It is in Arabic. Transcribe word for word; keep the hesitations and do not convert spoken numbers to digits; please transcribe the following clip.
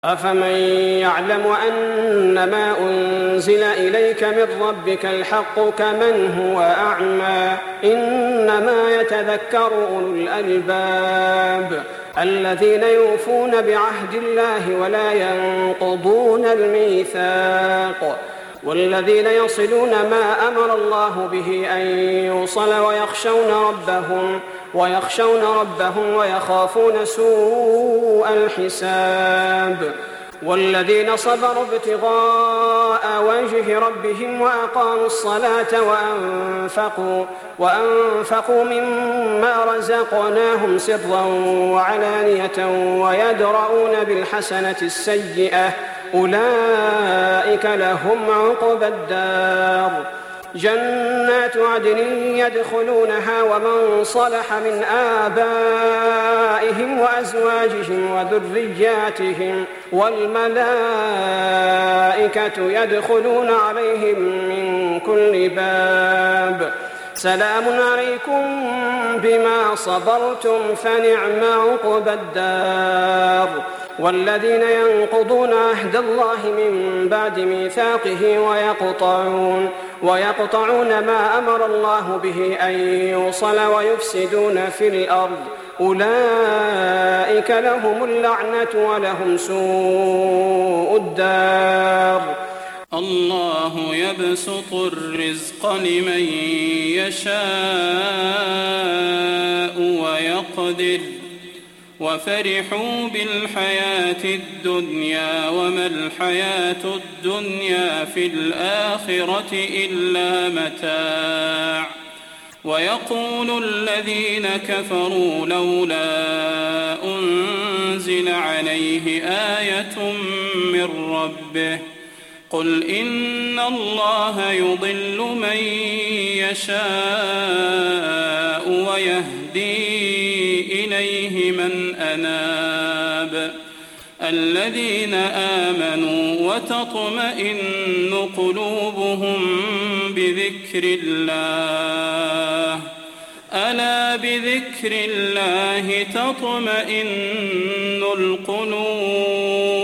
أفمن يعلم أنما أنزل إليك من ربك الحق كمن هو أعمى إنما يتذكر أولو الألباب الذين يوفون بعهد الله ولا ينقضون الميثاق والذين يصلون ما أمر الله به أن يوصل ويخشون ربهم ويخشون ربهم ويخافون سوء الحساب والذين صبروا ابتغاء وجه ربهم وأقاموا الصلاة وأنفقوا, وأنفقوا مما رزقناهم سرا وعلانية ويدرؤون بالحسنة السيئة أولئك لهم عقبى الدار جنات عدن يدخلونها ومن صلح من آبائهم وأزواجهم وذرياتهم والملائكة يدخلون عليهم من كل باب سلام عليكم بما صبرتم فنعم عقبى الدار والذين ينقضون عهد الله من بعد ميثاقه ويقطعون, ويقطعون ما أمر الله به أن يوصل ويفسدون في الأرض أولئك لهم اللعنة ولهم سوء الدار الله يبسط الرزق لمن يشاء ويقدر وفرحوا بالحياة الدنيا وما الحياة الدنيا في الآخرة إلا متاع ويقول الذين كفروا لولا أنزل عليه آية من ربه قل إن الله يضل من يشاء ويهدي إليه من أناب الذين آمنوا وتطمئن قلوبهم بذكر الله ألا بذكر الله تطمئن القلوب